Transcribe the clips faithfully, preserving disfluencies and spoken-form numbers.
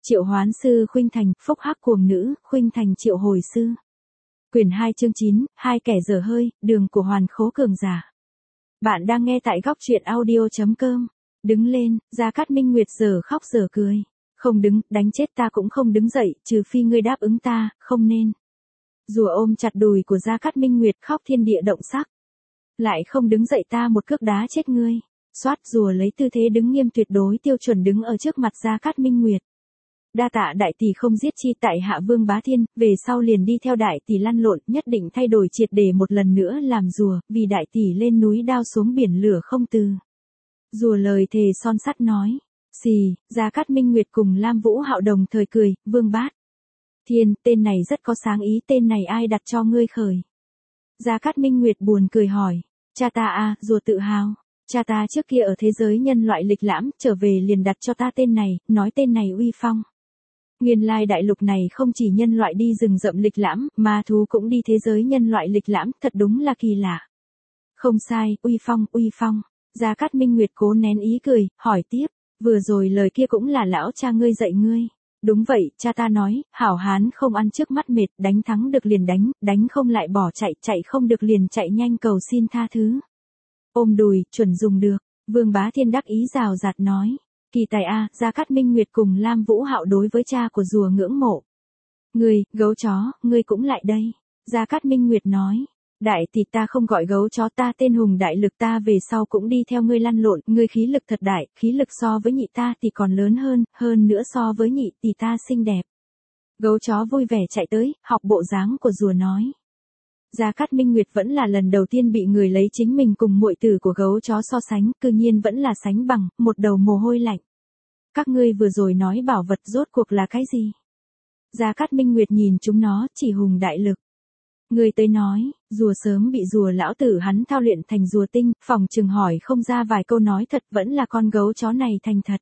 Triệu hoán sư khuynh thành, phúc hắc cuồng nữ, khuynh thành triệu hồi sư. Quyển hai chương chín, hai kẻ dở hơi, đường của hoàn khố cường giả. Bạn đang nghe tại góc truyện audio.com. Đứng lên, Gia Cát Minh Nguyệt giờ khóc giờ cười. Không đứng, đánh chết ta cũng không đứng dậy, trừ phi ngươi đáp ứng ta, không nên. Rùa ôm chặt đùi của Gia Cát Minh Nguyệt khóc thiên địa động sắc. Lại không đứng dậy ta một cước đá chết ngươi. Xoát rùa lấy tư thế đứng nghiêm tuyệt đối tiêu chuẩn đứng ở trước mặt Gia Cát Minh Nguyệt. Đa tạ đại tỷ không giết chi tại hạ Vương Bá Thiên, về sau liền đi theo đại tỷ lăn lộn, nhất định thay đổi triệt để một lần nữa làm rùa, vì đại tỷ lên núi đao xuống biển lửa không từ. Rùa lời thề son sắt nói. Xì, Gia Cát Minh Nguyệt cùng Lam Vũ Hạo đồng thời cười, Vương Bát Thiên, tên này rất có sáng ý, tên này ai đặt cho ngươi khởi? Gia Cát Minh Nguyệt buồn cười hỏi. Cha ta à, rùa tự hào. Cha ta trước kia ở thế giới nhân loại lịch lãm, trở về liền đặt cho ta tên này, nói tên này uy phong. Nguyên lai đại lục này không chỉ nhân loại đi rừng rậm lịch lãm, ma thú cũng đi thế giới nhân loại lịch lãm, thật đúng là kỳ lạ. Không sai, uy phong, uy phong. Gia Cát Minh Nguyệt cố nén ý cười, hỏi tiếp, vừa rồi lời kia cũng là lão cha ngươi dạy ngươi. Đúng vậy, cha ta nói, hảo hán không ăn trước mắt mệt, đánh thắng được liền đánh, đánh không lại bỏ chạy, chạy không được liền chạy nhanh cầu xin tha thứ. Ôm đùi, chuẩn dùng được, Vương Bá Thiên đắc ý rào rạt nói. Kỳ tài a, Gia Cát Minh Nguyệt cùng Lam Vũ Hạo đối với cha của rùa ngưỡng mộ. Ngươi, gấu chó, ngươi cũng lại đây. Gia Cát Minh Nguyệt nói. Đại tỷ ta không gọi gấu chó, ta tên Hùng Đại Lực, ta về sau cũng đi theo ngươi lăn lộn, ngươi khí lực thật đại, khí lực so với nhị ta thì còn lớn hơn, hơn nữa so với nhị tỷ ta xinh đẹp. Gấu chó vui vẻ chạy tới, học bộ dáng của rùa nói. Gia Cát Minh Nguyệt vẫn là lần đầu tiên bị người lấy chính mình cùng muội tử của gấu chó so sánh, cư nhiên vẫn là sánh bằng, một đầu mồ hôi lạnh. Các ngươi vừa rồi nói bảo vật rốt cuộc là cái gì? Gia Cát Minh Nguyệt nhìn chúng nó, chỉ Hùng Đại Lực. Người tới nói, rùa sớm bị rùa lão tử hắn thao luyện thành rùa tinh, phòng chừng hỏi không ra vài câu nói thật, vẫn là con gấu chó này thành thật.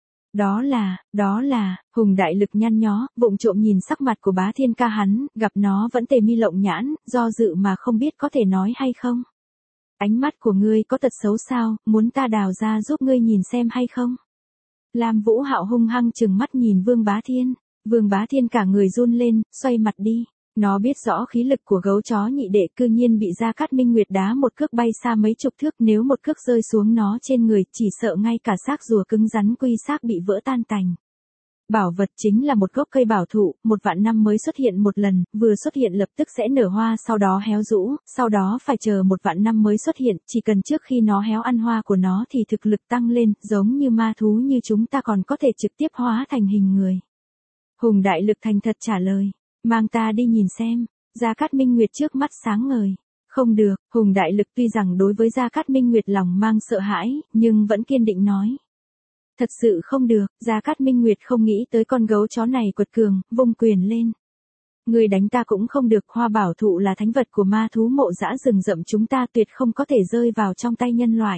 Đó là, đó là, Hùng Đại Lực nhăn nhó, vụng trộm nhìn sắc mặt của Bá Thiên ca hắn, gặp nó vẫn tề mi lộng nhãn, do dự mà không biết có thể nói hay không. Ánh mắt của ngươi có tật xấu sao, muốn ta đào ra giúp ngươi nhìn xem hay không? Lam Vũ Hạo hung hăng chừng mắt nhìn Vương Bá Thiên, Vương Bá Thiên cả người run lên, xoay mặt đi. Nó biết rõ khí lực của gấu chó nhị đệ, cư nhiên bị Gia Cát Minh Nguyệt đá một cước bay xa mấy chục thước, nếu một cước rơi xuống nó trên người, chỉ sợ ngay cả xác rùa cứng rắn quy xác bị vỡ tan tành. Bảo vật chính là một gốc cây bảo thụ, một vạn năm mới xuất hiện một lần, vừa xuất hiện lập tức sẽ nở hoa, sau đó héo rũ, sau đó phải chờ một vạn năm mới xuất hiện, chỉ cần trước khi nó héo ăn hoa của nó thì thực lực tăng lên, giống như ma thú như chúng ta còn có thể trực tiếp hóa thành hình người. Hùng Đại Lực thành thật trả lời. Mang ta đi nhìn xem. Gia Cát Minh Nguyệt trước mắt sáng ngời. Không được, Hùng Đại Lực tuy rằng đối với Gia Cát Minh Nguyệt lòng mang sợ hãi, nhưng vẫn kiên định nói. Thật sự không được, Gia Cát Minh Nguyệt không nghĩ tới con gấu chó này quật cường, vung quyền lên. Người đánh ta cũng không được, hoa bảo thụ là thánh vật của ma thú mộ dã rừng rậm, chúng ta tuyệt không có thể rơi vào trong tay nhân loại.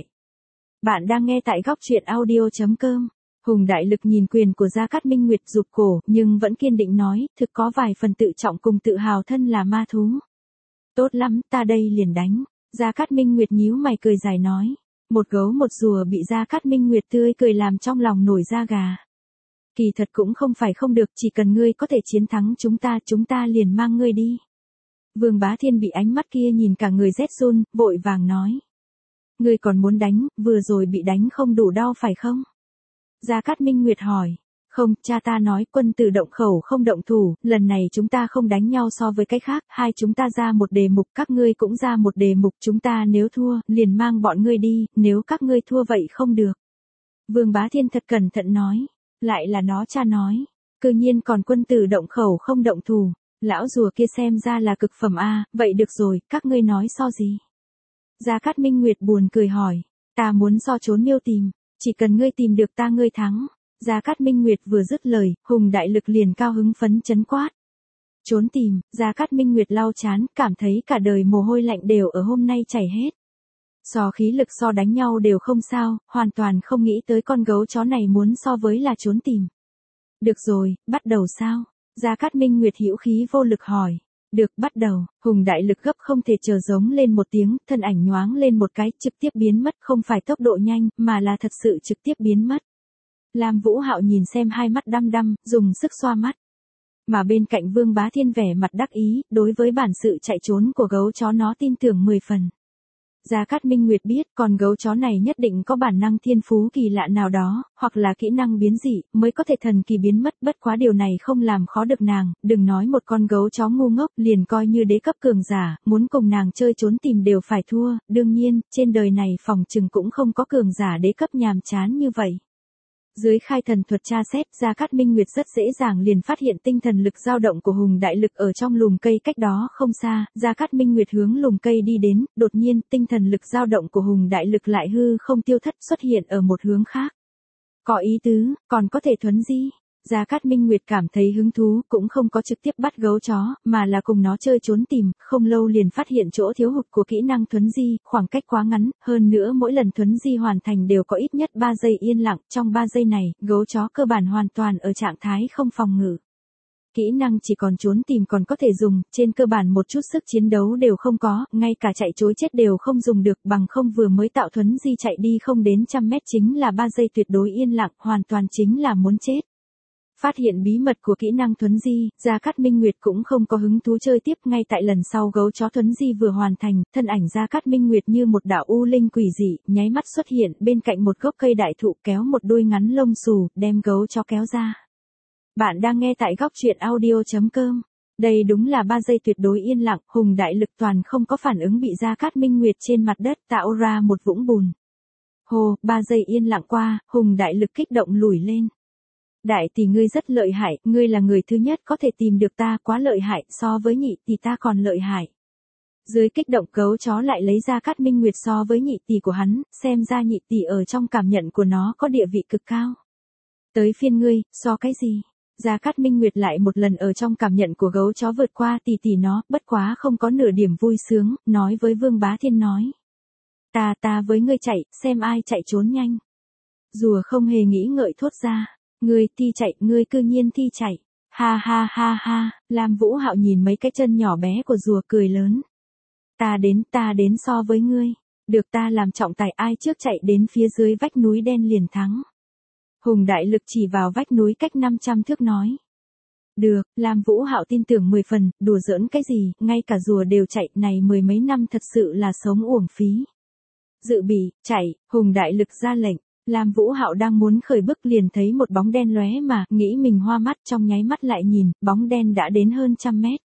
Bạn đang nghe tại góc truyện audio.com. Hùng Đại Lực nhìn quyền của Gia Cát Minh Nguyệt rụt cổ, nhưng vẫn kiên định nói, thực có vài phần tự trọng cùng tự hào thân là ma thú. Tốt lắm, ta đây liền đánh. Gia Cát Minh Nguyệt nhíu mày cười dài nói. Một gấu một rùa bị Gia Cát Minh Nguyệt tươi cười làm trong lòng nổi da gà. Kỳ thật cũng không phải không được, chỉ cần ngươi có thể chiến thắng chúng ta, chúng ta liền mang ngươi đi. Vương Bá Thiên bị ánh mắt kia nhìn cả người rét run, vội vàng nói. Ngươi còn muốn đánh, vừa rồi bị đánh không đủ đau phải không? Gia Cát Minh Nguyệt hỏi. Không, cha ta nói quân tử động khẩu không động thủ, lần này chúng ta không đánh nhau so với cái khác, hai chúng ta ra một đề mục, các ngươi cũng ra một đề mục, chúng ta nếu thua, liền mang bọn ngươi đi, nếu các ngươi thua vậy không được. Vương Bá Thiên thật cẩn thận nói. Lại là nó cha nói. Cư nhiên còn quân tử động khẩu không động thủ. Lão rùa kia xem ra là cực phẩm a, vậy được rồi, các ngươi nói so gì? Gia Cát Minh Nguyệt buồn cười hỏi. Ta muốn so trốn miêu tìm. Chỉ cần ngươi tìm được ta ngươi thắng. Gia Cát Minh Nguyệt vừa dứt lời, Hùng Đại Lực liền cao hứng phấn chấn quát. Trốn tìm, Gia Cát Minh Nguyệt lau chán, cảm thấy cả đời mồ hôi lạnh đều ở hôm nay chảy hết. So khí lực so đánh nhau đều không sao, hoàn toàn không nghĩ tới con gấu chó này muốn so với là trốn tìm. Được rồi, bắt đầu sao? Gia Cát Minh Nguyệt hữu khí vô lực hỏi. Được, bắt đầu. Hùng Đại Lực gấp không thể chờ giống lên một tiếng, thân ảnh nhoáng lên một cái, trực tiếp biến mất, không phải tốc độ nhanh, mà là thật sự trực tiếp biến mất. Lam Vũ Hạo nhìn xem hai mắt đăm đăm, dùng sức xoa mắt. Mà bên cạnh Vương Bá Thiên vẻ mặt đắc ý, đối với bản sự chạy trốn của gấu chó nó tin tưởng mười phần. Gia Cát Minh Nguyệt biết con gấu chó này nhất định có bản năng thiên phú kỳ lạ nào đó, hoặc là kỹ năng biến dị, mới có thể thần kỳ biến mất, bất quá điều này không làm khó được nàng, đừng nói một con gấu chó ngu ngốc, liền coi như đế cấp cường giả, muốn cùng nàng chơi trốn tìm đều phải thua, đương nhiên, trên đời này phòng chừng cũng không có cường giả đế cấp nhàm chán như vậy. Dưới khai thần thuật tra xét, Gia Cát Minh Nguyệt rất dễ dàng liền phát hiện tinh thần lực dao động của Hùng Đại Lực ở trong lùm cây cách đó không xa, Gia Cát Minh Nguyệt hướng lùm cây đi đến, đột nhiên, tinh thần lực dao động của Hùng Đại Lực lại hư không tiêu thất xuất hiện ở một hướng khác. Có ý tứ, còn có thể thuấn di. Gia Cát Minh Nguyệt cảm thấy hứng thú, cũng không có trực tiếp bắt gấu chó, mà là cùng nó chơi trốn tìm, không lâu liền phát hiện chỗ thiếu hụt của kỹ năng thuấn di, khoảng cách quá ngắn, hơn nữa mỗi lần thuấn di hoàn thành đều có ít nhất ba giây yên lặng, trong ba giây này, gấu chó cơ bản hoàn toàn ở trạng thái không phòng ngự. Kỹ năng chỉ còn trốn tìm còn có thể dùng, trên cơ bản một chút sức chiến đấu đều không có, ngay cả chạy trối chết đều không dùng được, bằng không vừa mới tạo thuấn di chạy đi không đến trăm mét chính là ba giây tuyệt đối yên lặng, hoàn toàn chính là muốn chết. Phát hiện bí mật của kỹ năng thuấn di, Gia Cát Minh Nguyệt cũng không có hứng thú chơi tiếp, ngay tại lần sau gấu chó thuấn di vừa hoàn thành, thân ảnh Gia Cát Minh Nguyệt như một đạo u linh quỷ dị, nháy mắt xuất hiện bên cạnh một gốc cây đại thụ kéo một đuôi ngắn lông xù, đem gấu chó kéo ra. Bạn đang nghe tại góc truyện audio chấm com. Đây đúng là ba giây tuyệt đối yên lặng, Hùng Đại Lực toàn không có phản ứng bị Gia Cát Minh Nguyệt trên mặt đất tạo ra một vũng bùn. Hồ, ba giây yên lặng qua, Hùng Đại Lực kích động lùi lên. Đại tỷ ngươi rất lợi hại, ngươi là người thứ nhất có thể tìm được ta, quá lợi hại, so với nhị tỷ ta còn lợi hại. Dưới kích động gấu chó lại lấy ra Cát Minh Nguyệt so với nhị tỷ của hắn, xem ra nhị tỷ ở trong cảm nhận của nó có địa vị cực cao. Tới phiên ngươi, so cái gì? Gia Cát Minh Nguyệt lại một lần ở trong cảm nhận của gấu chó vượt qua tỷ tỷ nó, bất quá không có nửa điểm vui sướng, nói với Vương Bá Thiên nói. Ta ta với ngươi chạy, xem ai chạy trốn nhanh. Rùa không hề nghĩ ngợi thốt ra. Ngươi thi chạy, ngươi cư nhiên thi chạy. Ha ha ha ha, Lam Vũ Hạo nhìn mấy cái chân nhỏ bé của rùa cười lớn. Ta đến, ta đến so với ngươi. Được ta làm trọng tài, ai trước chạy đến phía dưới vách núi đen liền thắng. Hùng Đại Lực chỉ vào vách núi cách năm trăm thước nói. Được, Lam Vũ Hạo tin tưởng mười phần, đùa giỡn cái gì, ngay cả rùa đều chạy, này mười mấy năm thật sự là sống uổng phí. Dự bị, chạy, Hùng Đại Lực ra lệnh. Lam Vũ Hạo đang muốn khởi bước liền thấy một bóng đen lóe mà, nghĩ mình hoa mắt, trong nháy mắt lại nhìn, bóng đen đã đến hơn trăm mét.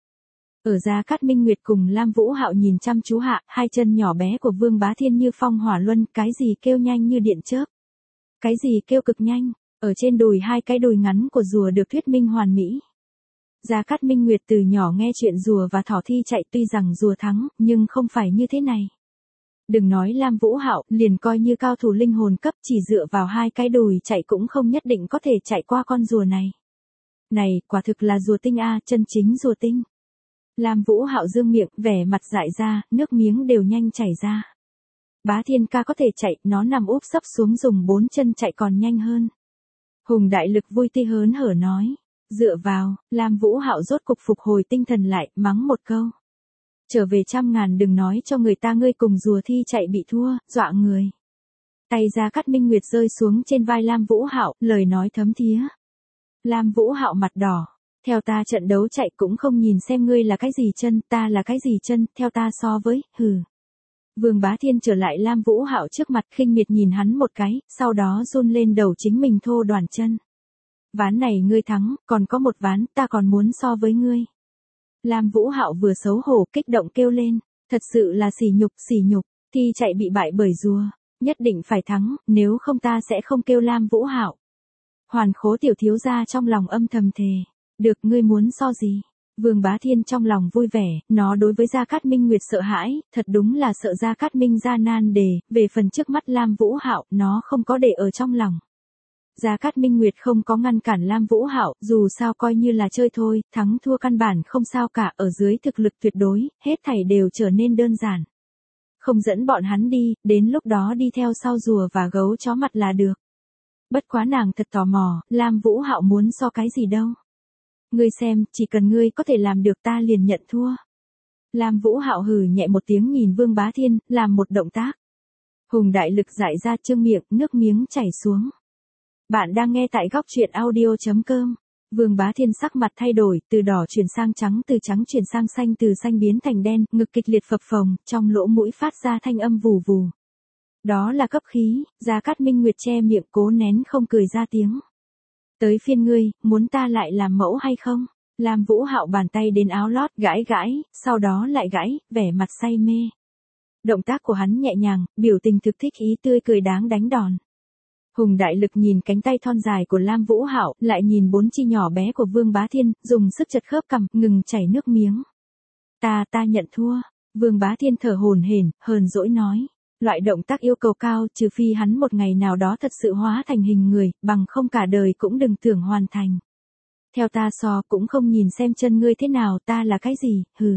Ở Gia Cát Minh Nguyệt cùng Lam Vũ Hạo nhìn chăm chú hạ, hai chân nhỏ bé của Vương Bá Thiên như phong hỏa luân, cái gì kêu nhanh như điện chớp. Cái gì kêu cực nhanh, ở trên đùi hai cái đùi ngắn của rùa được thuyết minh hoàn mỹ. Gia Cát Minh Nguyệt từ nhỏ nghe chuyện rùa và thỏ thi chạy, tuy rằng rùa thắng, nhưng không phải như thế này. Đừng nói Lam Vũ Hạo, liền coi như cao thủ linh hồn cấp chỉ dựa vào hai cái đùi chạy cũng không nhất định có thể chạy qua con rùa này. Này, quả thực là rùa tinh a, chân chính rùa tinh. Lam Vũ Hạo dương miệng, vẻ mặt dại ra, nước miếng đều nhanh chảy ra. Bá Thiên ca có thể chạy, nó nằm úp sấp xuống dùng bốn chân chạy còn nhanh hơn. Hùng Đại Lực vui tươi hớn hở nói. Dựa vào, Lam Vũ Hạo rốt cục phục hồi tinh thần lại, mắng một câu. Trở về trăm ngàn đừng nói cho người ta ngươi cùng rùa thi chạy bị thua, dọa người. Tay Gia Cát Minh Nguyệt rơi xuống trên vai Lam Vũ Hạo, lời nói thấm thía. Lam Vũ Hạo mặt đỏ, theo ta trận đấu chạy cũng không nhìn xem ngươi là cái gì chân, ta là cái gì chân, theo ta so với, hừ. Vương Bá Thiên trở lại Lam Vũ Hạo trước mặt khinh miệt nhìn hắn một cái, sau đó run lên đầu chính mình thô đoàn chân. Ván này ngươi thắng, còn có một ván, ta còn muốn so với ngươi. Lam Vũ Hạo vừa xấu hổ kích động kêu lên, thật sự là sỉ nhục, sỉ nhục, thi chạy bị bại bởi rùa, nhất định phải thắng, nếu không ta sẽ không kêu Lam Vũ Hạo. Hoàn Khố tiểu thiếu gia trong lòng âm thầm thề, được ngươi muốn so gì? Vương Bá Thiên trong lòng vui vẻ, nó đối với Gia Cát Minh Nguyệt sợ hãi, thật đúng là sợ Gia Cát Minh ra nan đề, về phần trước mắt Lam Vũ Hạo, nó không có để ở trong lòng. Gia Cát Minh Nguyệt không có ngăn cản Lam Vũ Hạo, dù sao coi như là chơi thôi, thắng thua căn bản không sao cả, ở dưới thực lực tuyệt đối, hết thảy đều trở nên đơn giản. Không dẫn bọn hắn đi, đến lúc đó đi theo sau rùa và gấu chó mặt là được. Bất quá nàng thật tò mò, Lam Vũ Hạo muốn so cái gì đâu. Ngươi xem, chỉ cần ngươi có thể làm được ta liền nhận thua. Lam Vũ Hạo hừ nhẹ một tiếng nhìn Vương Bá Thiên, làm một động tác. Hùng Đại Lực dại ra trương miệng, nước miếng chảy xuống. Bạn đang nghe tại góc truyện audio chấm com. Vương Bá Thiên sắc mặt thay đổi, từ đỏ chuyển sang trắng, từ trắng chuyển sang xanh, từ xanh biến thành đen, ngực kịch liệt phập phồng, trong lỗ mũi phát ra thanh âm vù vù. Đó là cấp khí, Gia Cát Minh Nguyệt che miệng cố nén không cười ra tiếng. Tới phiên ngươi, muốn ta lại làm mẫu hay không? Lam Vũ Hạo bàn tay đến áo lót gãi gãi, sau đó lại gãi, vẻ mặt say mê. Động tác của hắn nhẹ nhàng, biểu tình thực thích ý tươi cười đáng đánh đòn. Hùng Đại Lực nhìn cánh tay thon dài của Lam Vũ Hạo, lại nhìn bốn chi nhỏ bé của Vương Bá Thiên, dùng sức chật khớp cằm, ngừng chảy nước miếng. Ta ta nhận thua. Vương Bá Thiên thở hổn hển, hờn dỗi nói. Loại động tác yêu cầu cao, trừ phi hắn một ngày nào đó thật sự hóa thành hình người, bằng không cả đời cũng đừng tưởng hoàn thành. Theo ta so cũng không nhìn xem chân ngươi thế nào, ta là cái gì, hừ.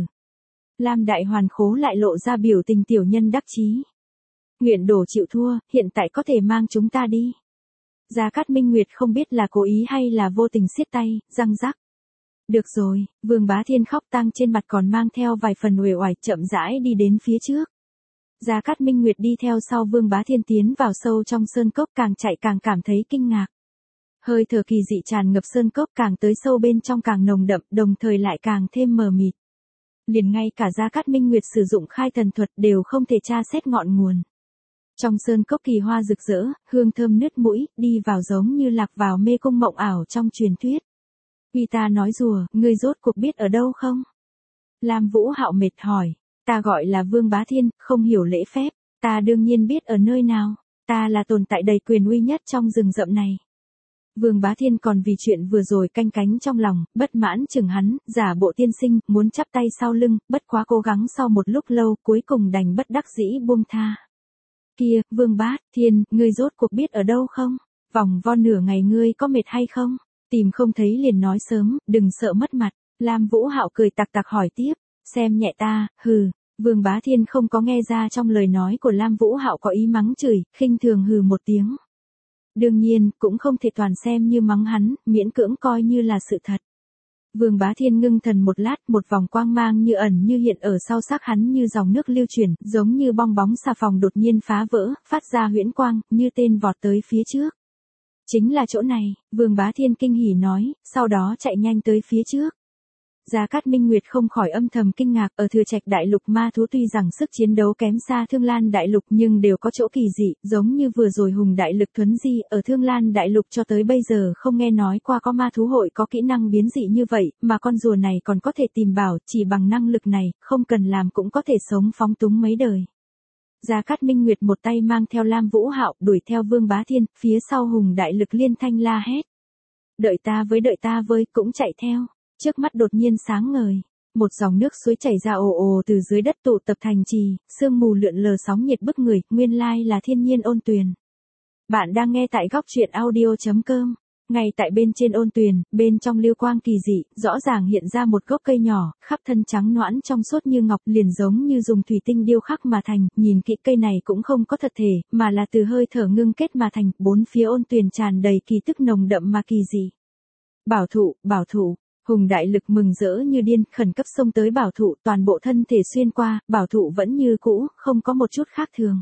Lam Đại Hoàn Khố lại lộ ra biểu tình tiểu nhân đắc chí. Nguyện đổ chịu thua, hiện tại có thể mang chúng ta đi. Gia Cát Minh Nguyệt không biết là cố ý hay là vô tình siết tay, răng rắc. Được rồi, Vương Bá Thiên khóc tang trên mặt còn mang theo vài phần uể oải, chậm rãi đi đến phía trước. Gia Cát Minh Nguyệt đi theo sau Vương Bá Thiên tiến vào sâu trong sơn cốc, càng chạy càng cảm thấy kinh ngạc. Hơi thở kỳ dị tràn ngập sơn cốc, càng tới sâu bên trong càng nồng đậm, đồng thời lại càng thêm mờ mịt. Liền ngay cả Gia Cát Minh Nguyệt sử dụng khai thần thuật đều không thể tra xét ngọn nguồn. Trong sơn cốc kỳ hoa rực rỡ, hương thơm nứt mũi, đi vào giống như lạc vào mê cung mộng ảo trong truyền thuyết. Uy ta nói rùa, ngươi rốt cuộc biết ở đâu không? Lam Vũ Hạo mệt hỏi, ta gọi là Vương Bá Thiên, không hiểu lễ phép, ta đương nhiên biết ở nơi nào, ta là tồn tại đầy quyền uy nhất trong rừng rậm này. Vương Bá Thiên còn vì chuyện vừa rồi canh cánh trong lòng, bất mãn chừng hắn, giả bộ tiên sinh, muốn chắp tay sau lưng, bất quá cố gắng sau một lúc lâu, cuối cùng đành bất đắc dĩ buông tha. Kia, Vương Bá Thiên, ngươi rốt cuộc biết ở đâu không? Vòng vo nửa ngày ngươi có mệt hay không? Tìm không thấy liền nói sớm, đừng sợ mất mặt. Lam Vũ Hạo cười tặc tặc hỏi tiếp, xem nhẹ ta, hừ. Vương Bá Thiên không có nghe ra trong lời nói của Lam Vũ Hạo có ý mắng chửi, khinh thường hừ một tiếng. Đương nhiên, cũng không thể toàn xem như mắng hắn, miễn cưỡng coi như là sự thật. Vương Bá Thiên ngưng thần một lát, một vòng quang mang như ẩn như hiện ở sau xác hắn như dòng nước lưu chuyển, giống như bong bóng xà phòng đột nhiên phá vỡ, phát ra huyễn quang, như tên vọt tới phía trước. Chính là chỗ này, Vương Bá Thiên kinh hỉ nói, sau đó chạy nhanh tới phía trước. Gia Cát Minh Nguyệt không khỏi âm thầm kinh ngạc, ở Thừa Trạch Đại Lục ma thú tuy rằng sức chiến đấu kém xa Thương Lan Đại Lục nhưng đều có chỗ kỳ dị, giống như vừa rồi Hùng Đại Lực thuấn di, ở Thương Lan Đại Lục cho tới bây giờ không nghe nói qua có ma thú hội có kỹ năng biến dị như vậy, mà con rùa này còn có thể tìm bảo, chỉ bằng năng lực này, không cần làm cũng có thể sống phóng túng mấy đời. Gia Cát Minh Nguyệt một tay mang theo Lam Vũ Hạo, đuổi theo Vương Bá Thiên, phía sau Hùng Đại Lực liên thanh la hét. Đợi ta với đợi ta với, cũng chạy theo. Trước mắt đột nhiên sáng ngời, một dòng nước suối chảy ra ồ ồ từ dưới đất tụ tập thành trì, sương mù lượn lờ sóng nhiệt bức người, nguyên lai là thiên nhiên ôn tuyền. Bạn đang nghe tại góc truyện audio chấm com. Ngay tại bên trên ôn tuyền, bên trong lưu quang kỳ dị, rõ ràng hiện ra một gốc cây nhỏ, khắp thân trắng nõn trong suốt như ngọc, liền giống như dùng thủy tinh điêu khắc mà thành, nhìn kỹ cây này cũng không có thật thể, mà là từ hơi thở ngưng kết mà thành, bốn phía ôn tuyền tràn đầy kỳ tức nồng đậm mà kỳ dị. Bảo thụ, bảo thụ. Hùng Đại Lực mừng rỡ như điên, khẩn cấp xông tới bảo thụ, toàn bộ thân thể xuyên qua, bảo thụ vẫn như cũ, không có một chút khác thường.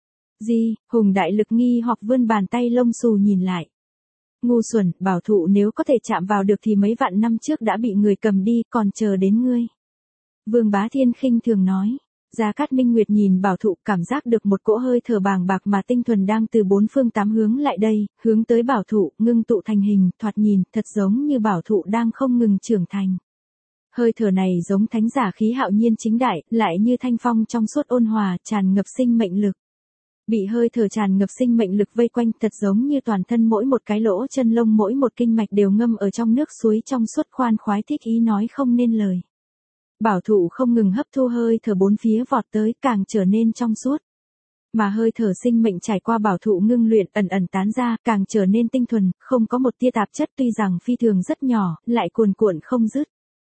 Gì? Hùng Đại Lực nghi hoặc vươn bàn tay lông xù nhìn lại. Ngu xuẩn, bảo thụ nếu có thể chạm vào được thì mấy vạn năm trước đã bị người cầm đi, còn chờ đến ngươi. Vương Bá Thiên khinh thường nói. Gia Cát Minh Nguyệt nhìn bảo thụ, cảm giác được một cỗ hơi thở bàng bạc mà tinh thuần đang từ bốn phương tám hướng lại đây, hướng tới bảo thụ, ngưng tụ thành hình, thoạt nhìn, thật giống như bảo thụ đang không ngừng trưởng thành. Hơi thở này giống thánh giả khí hạo nhiên chính đại, lại như thanh phong trong suốt ôn hòa, tràn ngập sinh mệnh lực. Bị hơi thở tràn ngập sinh mệnh lực vây quanh, thật giống như toàn thân mỗi một cái lỗ chân lông mỗi một kinh mạch đều ngâm ở trong nước suối trong suốt khoan khoái thích ý nói không nên lời. Bảo thụ không ngừng hấp thu hơi thở bốn phía vọt tới, càng trở nên trong suốt. Mà hơi thở sinh mệnh trải qua bảo thụ ngưng luyện ẩn ẩn tán ra, càng trở nên tinh thuần, không có một tia tạp chất, tuy rằng phi thường rất nhỏ, lại cuồn cuộn không dứt.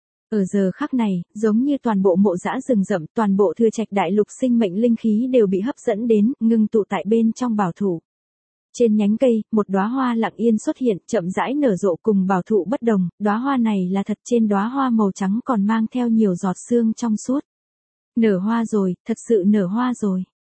Ở giờ khắc này, giống như toàn bộ mộ dã rừng rậm, toàn bộ Thừa Trạch Đại Lục sinh mệnh linh khí đều bị hấp dẫn đến, ngưng tụ tại bên trong bảo thụ. Trên nhánh cây, một đóa hoa lặng yên xuất hiện, chậm rãi nở rộ cùng bảo thụ bất đồng, đóa hoa này là thật, trên đóa hoa màu trắng còn mang theo nhiều giọt sương trong suốt. Nở hoa rồi, thật sự nở hoa rồi.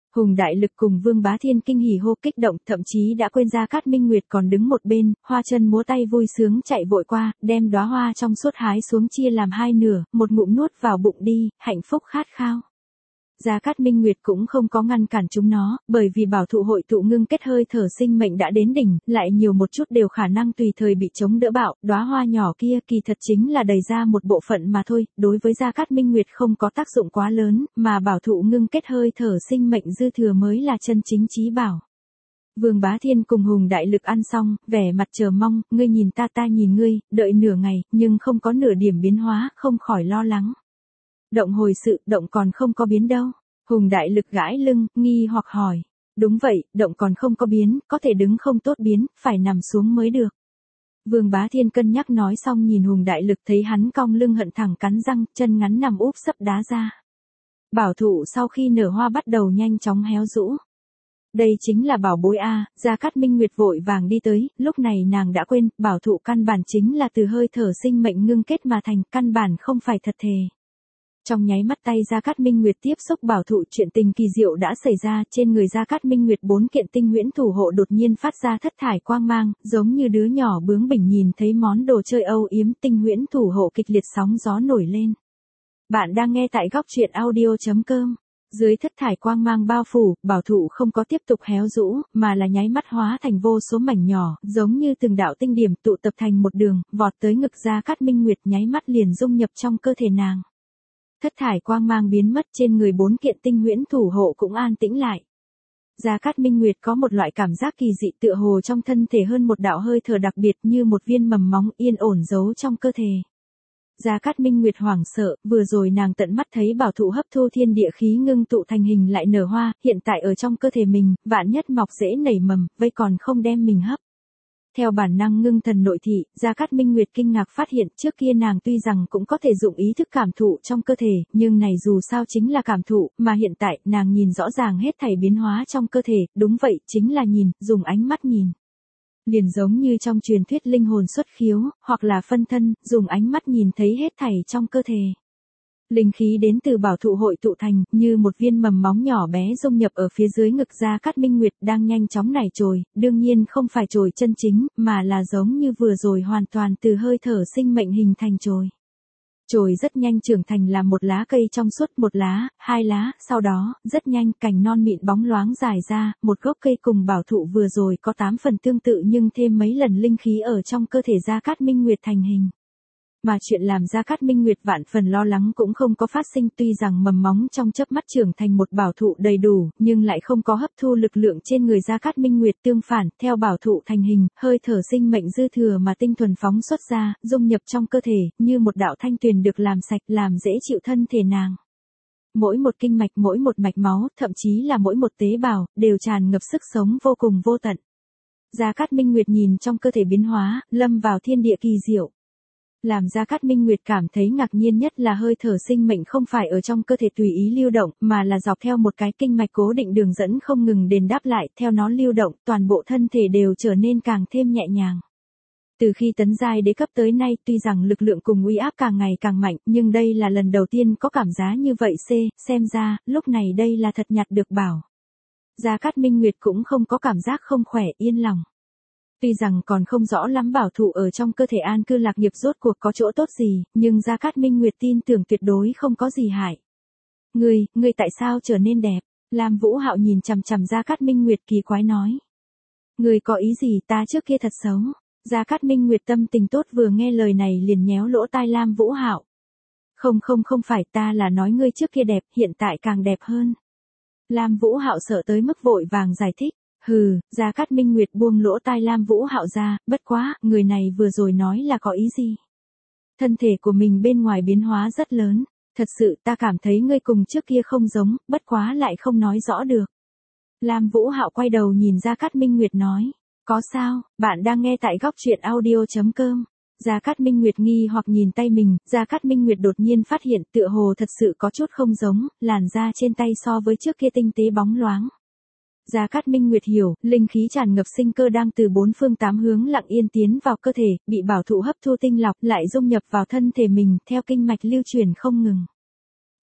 Hùng Đại Lực cùng Vương Bá Thiên kinh hỉ hô kích động, thậm chí đã quên Gia Cát Minh Nguyệt còn đứng một bên, hoa chân múa tay vui sướng chạy vội qua, đem đóa hoa trong suốt hái xuống chia làm hai nửa, một ngụm nuốt vào bụng đi, hạnh phúc khát khao. Gia Cát Minh Nguyệt cũng không có ngăn cản chúng nó, bởi vì bảo thụ hội tụ ngưng kết hơi thở sinh mệnh đã đến đỉnh, lại nhiều một chút đều khả năng tùy thời bị chống đỡ bạo, đóa hoa nhỏ kia kỳ thật chính là đầy ra một bộ phận mà thôi, đối với Gia Cát Minh Nguyệt không có tác dụng quá lớn, mà bảo thụ ngưng kết hơi thở sinh mệnh dư thừa mới là chân chính chí bảo. Vương Bá Thiên cùng Hùng Đại Lực ăn xong, vẻ mặt chờ mong, ngươi nhìn ta ta nhìn ngươi, đợi nửa ngày, nhưng không có nửa điểm biến hóa, không khỏi lo lắng. Động hồi sự, động còn không có biến đâu. Hùng Đại Lực gãi lưng, nghi hoặc hỏi. Đúng vậy, động còn không có biến, có thể đứng không tốt biến, phải nằm xuống mới được. Vương Bá Thiên cân nhắc nói xong nhìn Hùng Đại Lực thấy hắn cong lưng hận thẳng cắn răng, chân ngắn nằm úp sấp đá ra. Bảo thụ sau khi nở hoa bắt đầu nhanh chóng héo rũ. Đây chính là bảo bối a. Gia Cát Minh Nguyệt vội vàng đi tới, lúc này nàng đã quên, bảo thụ căn bản chính là từ hơi thở sinh mệnh ngưng kết mà thành, căn bản không phải thật thề. Trong nháy mắt tay Gia Cát Minh Nguyệt tiếp xúc bảo thụ, chuyện tình kỳ diệu đã xảy ra, trên người Gia Cát Minh Nguyệt bốn kiện tinh huyễn thủ hộ đột nhiên phát ra thất thải quang mang, giống như đứa nhỏ bướng bỉnh nhìn thấy món đồ chơi âu yếm, tinh huyễn thủ hộ kịch liệt sóng gió nổi lên. Bạn đang nghe tại góc truyện audio chấm com. Dưới thất thải quang mang bao phủ, bảo thụ không có tiếp tục héo rũ, mà là nháy mắt hóa thành vô số mảnh nhỏ, giống như từng đạo tinh điểm tụ tập thành một đường, vọt tới ngực Gia Cát Minh Nguyệt, nháy mắt liền dung nhập trong cơ thể nàng. Thất thải quang mang biến mất, trên người bốn kiện tinh huyễn thủ hộ cũng an tĩnh lại. Gia Cát Minh Nguyệt có một loại cảm giác kỳ dị, tựa hồ trong thân thể hơn một đạo hơi thở đặc biệt, như một viên mầm móng yên ổn giấu trong cơ thể. Gia Cát Minh Nguyệt hoảng sợ, vừa rồi nàng tận mắt thấy bảo thụ hấp thu thiên địa khí ngưng tụ thành hình lại nở hoa, hiện tại ở trong cơ thể mình, vạn nhất mọc rễ nảy mầm, vây còn không đem mình hấp. Theo bản năng ngưng thần nội thị, Gia Cát Minh Nguyệt kinh ngạc phát hiện trước kia nàng tuy rằng cũng có thể dụng ý thức cảm thụ trong cơ thể, nhưng này dù sao chính là cảm thụ, mà hiện tại nàng nhìn rõ ràng hết thảy biến hóa trong cơ thể, đúng vậy, chính là nhìn, dùng ánh mắt nhìn. Liền giống như trong truyền thuyết linh hồn xuất khiếu, hoặc là phân thân, dùng ánh mắt nhìn thấy hết thảy trong cơ thể. Linh khí đến từ bảo thụ hội tụ thành, như một viên mầm móng nhỏ bé dung nhập ở phía dưới ngực Gia Cát Minh Nguyệt đang nhanh chóng nảy chồi, đương nhiên không phải chồi chân chính, mà là giống như vừa rồi hoàn toàn từ hơi thở sinh mệnh hình thành chồi. Chồi rất nhanh trưởng thành làm một lá cây trong suốt, một lá, hai lá, sau đó, rất nhanh cành non mịn bóng loáng dài ra, một gốc cây cùng bảo thụ vừa rồi có tám phần tương tự nhưng thêm mấy lần linh khí ở trong cơ thể Gia Cát Minh Nguyệt thành hình. Mà chuyện làm Gia Cát Minh Nguyệt vạn phần lo lắng cũng không có phát sinh, tuy rằng mầm móng trong chớp mắt trưởng thành một bảo thụ đầy đủ, nhưng lại không có hấp thu lực lượng trên người Gia Cát Minh Nguyệt, tương phản, theo bảo thụ thành hình, hơi thở sinh mệnh dư thừa mà tinh thuần phóng xuất ra, dung nhập trong cơ thể, như một đạo thanh tuyền được làm sạch, làm dễ chịu thân thể nàng. Mỗi một kinh mạch, mỗi một mạch máu, thậm chí là mỗi một tế bào, đều tràn ngập sức sống vô cùng vô tận. Gia Cát Minh Nguyệt nhìn trong cơ thể biến hóa, lâm vào thiên địa kỳ diệu. Làm Gia Cát Minh Nguyệt cảm thấy ngạc nhiên nhất là hơi thở sinh mệnh không phải ở trong cơ thể tùy ý lưu động, mà là dọc theo một cái kinh mạch cố định đường dẫn không ngừng đền đáp lại, theo nó lưu động, toàn bộ thân thể đều trở nên càng thêm nhẹ nhàng. Từ khi tấn giai đế cấp tới nay, tuy rằng lực lượng cùng uy áp càng ngày càng mạnh, nhưng đây là lần đầu tiên có cảm giác như vậy. C, xem ra, lúc này đây là thật nhặt được bảo. Gia Cát Minh Nguyệt cũng không có cảm giác không khỏe, yên lòng. Tuy rằng còn không rõ lắm bảo thụ ở trong cơ thể an cư lạc nghiệp rốt cuộc có chỗ tốt gì, nhưng Gia Cát Minh Nguyệt tin tưởng tuyệt đối không có gì hại. Ngươi, ngươi tại sao trở nên đẹp? Lam Vũ Hạo nhìn chằm chằm Gia Cát Minh Nguyệt kỳ quái nói. Ngươi có ý gì, ta trước kia thật xấu. Gia Cát Minh Nguyệt tâm tình tốt vừa nghe lời này liền nhéo lỗ tai Lam Vũ Hạo. Không không không phải, ta là nói ngươi trước kia đẹp, hiện tại càng đẹp hơn. Lam Vũ Hạo sợ tới mức vội vàng giải thích. Hừ, Gia Cát Minh Nguyệt buông lỗ tai Lam Vũ Hạo ra, bất quá, người này vừa rồi nói là có ý gì? Thân thể của mình bên ngoài biến hóa rất lớn, thật sự ta cảm thấy ngươi cùng trước kia không giống, bất quá lại không nói rõ được. Lam Vũ Hạo quay đầu nhìn Gia Cát Minh Nguyệt nói, có sao, bạn đang nghe tại góc truyện audio chấm com. Gia Cát Minh Nguyệt nghi hoặc nhìn tay mình, Gia Cát Minh Nguyệt đột nhiên phát hiện tựa hồ thật sự có chút không giống, làn da trên tay so với trước kia tinh tế bóng loáng. Gia Cát Minh Nguyệt hiểu, linh khí tràn ngập sinh cơ đang từ bốn phương tám hướng lặng yên tiến vào cơ thể, bị bảo thụ hấp thu tinh lọc lại dung nhập vào thân thể mình, theo kinh mạch lưu truyền không ngừng.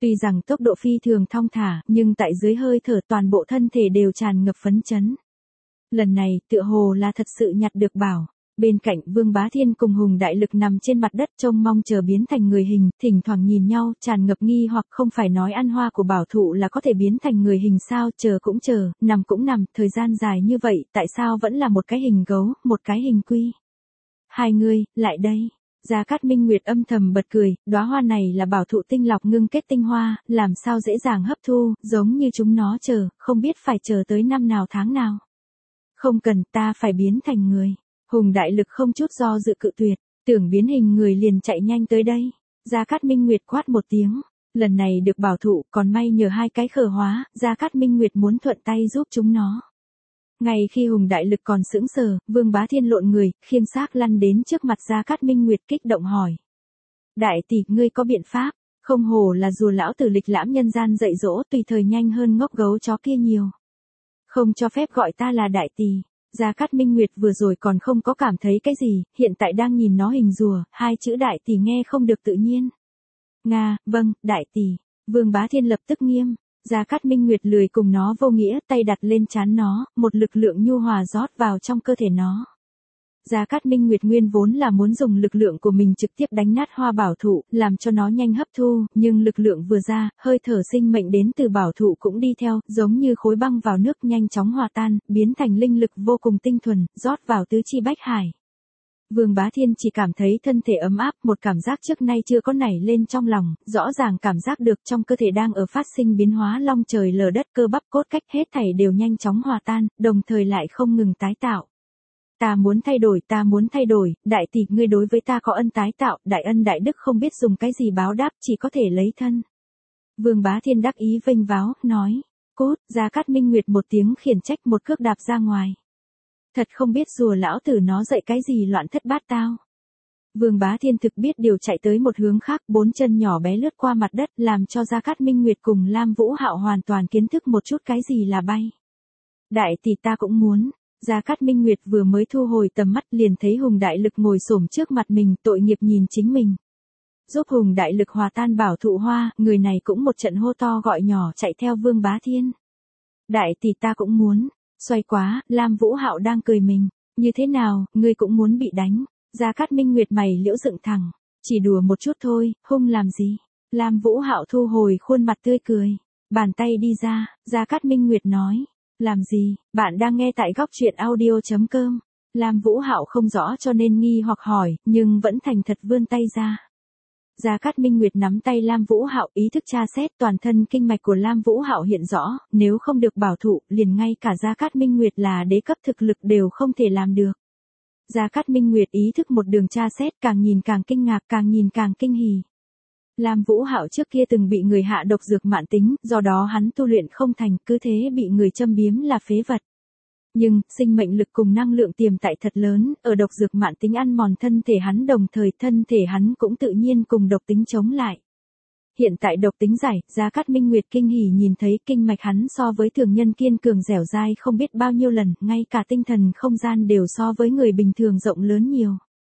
Tuy rằng tốc độ phi thường thong thả, nhưng tại dưới hơi thở toàn bộ thân thể đều tràn ngập phấn chấn. Lần này, tựa hồ là thật sự nhặt được bảo. Bên cạnh Vương Bá Thiên cùng Hùng Đại Lực nằm trên mặt đất trông mong chờ biến thành người hình, thỉnh thoảng nhìn nhau, tràn ngập nghi hoặc không phải nói ăn hoa của bảo thụ là có thể biến thành người hình sao, chờ cũng chờ, nằm cũng nằm, thời gian dài như vậy, tại sao vẫn là một cái hình gấu, một cái hình quy. Hai người, lại đây. Gia Cát Minh Nguyệt âm thầm bật cười, đóa hoa này là bảo thụ tinh lọc ngưng kết tinh hoa, làm sao dễ dàng hấp thu, giống như chúng nó chờ, không biết phải chờ tới năm nào tháng nào. Không cần, ta phải biến thành người. Hùng Đại Lực không chút do dự cự tuyệt, tưởng biến hình người liền chạy nhanh tới đây. Gia Cát Minh Nguyệt quát một tiếng, lần này được bảo thụ, còn may nhờ hai cái khờ hóa, Gia Cát Minh Nguyệt muốn thuận tay giúp chúng nó. Ngay khi Hùng Đại Lực còn sững sờ, Vương Bá Thiên lộn người, khiêng xác lăn đến trước mặt Gia Cát Minh Nguyệt kích động hỏi. Đại tỷ, ngươi có biện pháp, không hồ là rùa lão tử lịch lãm nhân gian dạy dỗ tùy thời nhanh hơn ngốc gấu chó kia nhiều. Không cho phép gọi ta là đại tỷ. Gia Cát Minh Nguyệt vừa rồi còn không có cảm thấy cái gì, hiện tại đang nhìn nó hình rùa, hai chữ đại tỷ nghe không được tự nhiên. Nga, vâng, đại tỷ. Vương Bá Thiên lập tức nghiêm. Gia Cát Minh Nguyệt lười cùng nó vô nghĩa, tay đặt lên trán nó, một lực lượng nhu hòa rót vào trong cơ thể nó. Gia Cát Minh Nguyệt nguyên vốn là muốn dùng lực lượng của mình trực tiếp đánh nát hoa bảo thụ, làm cho nó nhanh hấp thu, nhưng lực lượng vừa ra, hơi thở sinh mệnh đến từ bảo thụ cũng đi theo, giống như khối băng vào nước nhanh chóng hòa tan, biến thành linh lực vô cùng tinh thuần, rót vào tứ chi bách hải. Vương Bá Thiên chỉ cảm thấy thân thể ấm áp, một cảm giác trước nay chưa có nảy lên trong lòng, rõ ràng cảm giác được trong cơ thể đang ở phát sinh biến hóa long trời lở đất, cơ bắp cốt cách hết thảy đều nhanh chóng hòa tan, đồng thời lại không ngừng tái tạo. Ta muốn thay đổi, ta muốn thay đổi, đại tỷ, ngươi đối với ta có ân tái tạo, đại ân đại đức không biết dùng cái gì báo đáp, chỉ có thể lấy thân. Vương Bá Thiên đắc ý vênh váo, nói, cốt, Gia Cát Minh Nguyệt một tiếng khiển trách một cước đạp ra ngoài. Thật không biết rùa lão tử nó dạy cái gì loạn thất bát tao. Vương Bá Thiên thực biết điều chạy tới một hướng khác, bốn chân nhỏ bé lướt qua mặt đất, làm cho Gia Cát Minh Nguyệt cùng Lam Vũ Hạo hoàn toàn kiến thức một chút cái gì là bay. Đại tỷ, ta cũng muốn. Gia Cát Minh Nguyệt vừa mới thu hồi tầm mắt liền thấy Hùng Đại Lực ngồi xổm trước mặt mình, tội nghiệp nhìn chính mình. Giúp Hùng Đại Lực hòa tan bảo thụ hoa, người này cũng một trận hô to gọi nhỏ chạy theo Vương Bá Thiên. Đại tỷ, ta cũng muốn. Xoay quá, Lam Vũ Hạo đang cười mình. Như thế nào, ngươi cũng muốn bị đánh. Gia Cát Minh Nguyệt mày liễu dựng thẳng. Chỉ đùa một chút thôi, hung làm gì. Lam Vũ Hạo thu hồi khuôn mặt tươi cười. Bàn tay đi ra, Gia Cát Minh Nguyệt nói. Làm gì, bạn đang nghe tại góc truyện audio chấm com. Lam Vũ Hạo không rõ cho nên nghi hoặc hỏi, nhưng vẫn thành thật vươn tay ra. Gia Cát Minh Nguyệt nắm tay Lam Vũ Hạo, ý thức tra xét toàn thân kinh mạch của Lam Vũ Hạo hiện rõ, nếu không được bảo thụ, liền ngay cả Gia Cát Minh Nguyệt là đế cấp thực lực đều không thể làm được. Gia Cát Minh Nguyệt ý thức một đường tra xét, càng nhìn càng kinh ngạc, càng nhìn càng kinh hỉ. Lam Vũ Hạo trước kia từng bị người hạ độc dược mãn tính, do đó hắn tu luyện không thành, cứ thế bị người châm biếm là phế vật. Nhưng, sinh mệnh lực cùng năng lượng tiềm tại thật lớn, ở độc dược mãn tính ăn mòn thân thể hắn đồng thời thân thể hắn cũng tự nhiên cùng độc tính chống lại. Hiện tại độc tính giải, Gia Cát Minh Nguyệt kinh hỉ nhìn thấy kinh mạch hắn so với thường nhân kiên cường dẻo dai không biết bao nhiêu lần, ngay cả tinh thần không gian đều so với người bình thường rộng lớn nhiều.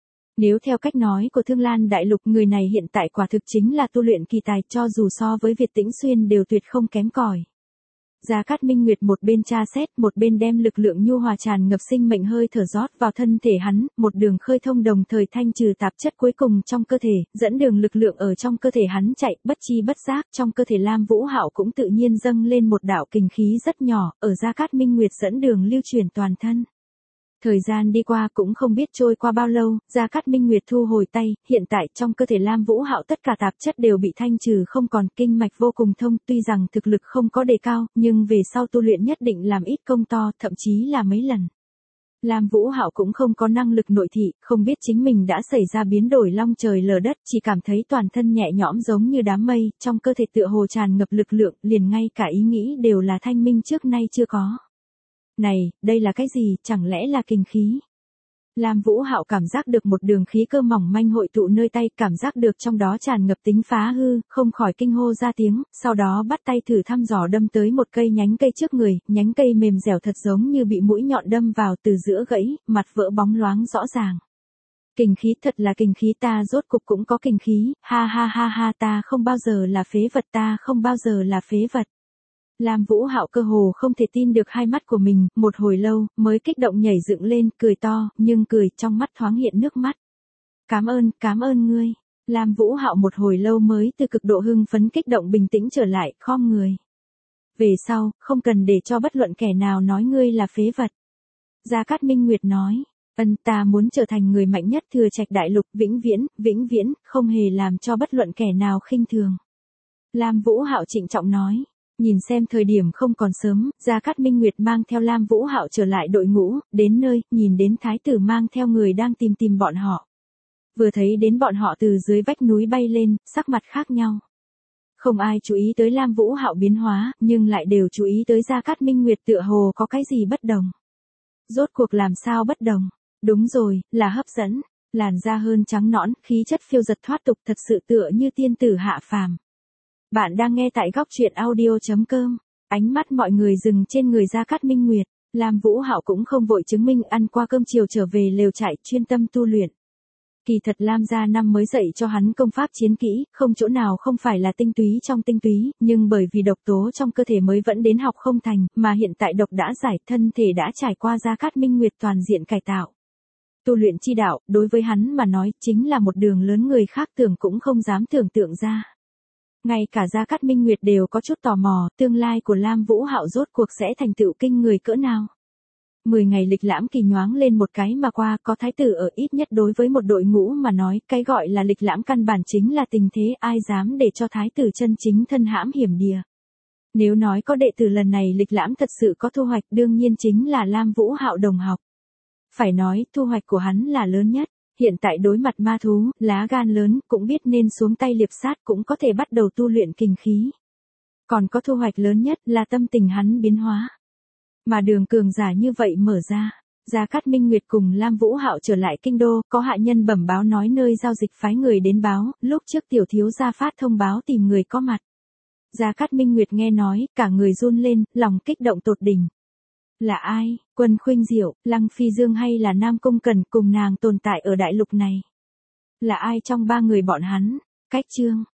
Nếu theo cách nói của Thương Lan Đại Lục, người này hiện tại quả thực chính là tu luyện kỳ tài, cho dù so với Việt Tĩnh Xuyên đều tuyệt không kém cỏi. Gia Cát Minh Nguyệt một bên tra xét, một bên đem lực lượng nhu hòa tràn ngập sinh mệnh hơi thở rót vào thân thể hắn, một đường khơi thông đồng thời thanh trừ tạp chất cuối cùng trong cơ thể, dẫn đường lực lượng ở trong cơ thể hắn chạy, bất chi bất giác, trong cơ thể Lam Vũ Hạo cũng tự nhiên dâng lên một đạo kình khí rất nhỏ, ở Gia Cát Minh Nguyệt dẫn đường lưu chuyển toàn thân. Thời gian đi qua cũng không biết trôi qua bao lâu, Gia Cát Minh Nguyệt thu hồi tay, hiện tại trong cơ thể Lam Vũ Hạo tất cả tạp chất đều bị thanh trừ không còn, kinh mạch vô cùng thông, tuy rằng thực lực không có đề cao, nhưng về sau tu luyện nhất định làm ít công to, thậm chí là mấy lần. Lam Vũ Hạo cũng không có năng lực nội thị, không biết chính mình đã xảy ra biến đổi long trời lở đất, chỉ cảm thấy toàn thân nhẹ nhõm giống như đám mây, trong cơ thể tựa hồ tràn ngập lực lượng, liền ngay cả ý nghĩ đều là thanh minh trước nay chưa có. Này, đây là cái gì, chẳng lẽ là kình khí? Lam Vũ Hạo cảm giác được một đường khí cơ mỏng manh hội tụ nơi tay, cảm giác được trong đó tràn ngập tính phá hư, không khỏi kinh hô ra tiếng, sau đó bắt tay thử thăm dò đâm tới một cây nhánh cây trước người, nhánh cây mềm dẻo thật giống như bị mũi nhọn đâm vào từ giữa gãy, mặt vỡ bóng loáng rõ ràng. Kình khí, thật là kình khí, ta rốt cục cũng có kình khí, ha ha ha ha, ta không bao giờ là phế vật, ta không bao giờ là phế vật. Lam Vũ Hạo cơ hồ không thể tin được hai mắt của mình, một hồi lâu, mới kích động nhảy dựng lên, cười to, nhưng cười trong mắt thoáng hiện nước mắt. Cảm ơn, cảm ơn ngươi. Lam Vũ Hạo một hồi lâu mới từ cực độ hưng phấn kích động bình tĩnh trở lại, khom người. Về sau, không cần để cho bất luận kẻ nào nói ngươi là phế vật. Gia Cát Minh Nguyệt nói, ân, ta muốn trở thành người mạnh nhất Thừa Trạch Đại Lục, vĩnh viễn, vĩnh viễn, không hề làm cho bất luận kẻ nào khinh thường. Lam Vũ Hạo trịnh trọng nói. Nhìn xem thời điểm không còn sớm, Gia Cát Minh Nguyệt mang theo Lam Vũ Hạo trở lại đội ngũ, đến nơi, nhìn đến thái tử mang theo người đang tìm tìm bọn họ. Vừa thấy đến bọn họ từ dưới vách núi bay lên, sắc mặt khác nhau. Không ai chú ý tới Lam Vũ Hạo biến hóa, nhưng lại đều chú ý tới Gia Cát Minh Nguyệt tựa hồ có cái gì bất đồng. Rốt cuộc làm sao bất đồng? Đúng rồi, là hấp dẫn, làn da hơn trắng nõn, khí chất phiêu giật thoát tục, thật sự tựa như tiên tử hạ phàm. Bạn đang nghe tại góc truyện audio chấm com. Ánh mắt mọi người dừng trên người Gia Cát Minh Nguyệt. Lam Vũ Hạo cũng không vội chứng minh, ăn qua cơm chiều trở về lều trại chuyên tâm tu luyện. Kỳ thật Lam gia năm mới dạy cho hắn công pháp chiến kỹ, không chỗ nào không phải là tinh túy trong tinh túy, nhưng bởi vì độc tố trong cơ thể mới vẫn đến học không thành, mà hiện tại độc đã giải, thân thể đã trải qua Gia Cát Minh Nguyệt toàn diện cải tạo. Tu luyện chi đạo, đối với hắn mà nói, chính là một đường lớn người khác tưởng cũng không dám tưởng tượng ra. Ngay cả Gia Cát Minh Nguyệt đều có chút tò mò, tương lai của Lam Vũ Hạo rốt cuộc sẽ thành tựu kinh người cỡ nào. Mười ngày lịch lãm kỳ nhoáng lên một cái mà qua, có thái tử ở, ít nhất đối với một đội ngũ mà nói, cái gọi là lịch lãm căn bản chính là tình thế, ai dám để cho thái tử chân chính thân hãm hiểm địa. Nếu nói có đệ tử lần này lịch lãm thật sự có thu hoạch, đương nhiên chính là Lam Vũ Hạo đồng học. Phải nói, thu hoạch của hắn là lớn nhất. Hiện tại đối mặt ma thú, lá gan lớn, cũng biết nên xuống tay liệp sát, cũng có thể bắt đầu tu luyện kình khí. Còn có thu hoạch lớn nhất là tâm tình hắn biến hóa. Mà đường cường giả như vậy mở ra. Gia Cát Minh Nguyệt cùng Lam Vũ Hạo trở lại kinh đô, có hạ nhân bẩm báo nói nơi giao dịch phái người đến báo, lúc trước tiểu thiếu gia phát thông báo tìm người có mặt. Gia Cát Minh Nguyệt nghe nói, cả người run lên, lòng kích động tột đỉnh. Là ai? Quân Khuynh Diệu, Lăng Phi Dương hay là Nam Cung Cẩn cùng nàng tồn tại ở đại lục này? Là ai trong ba người bọn hắn? Cách chương,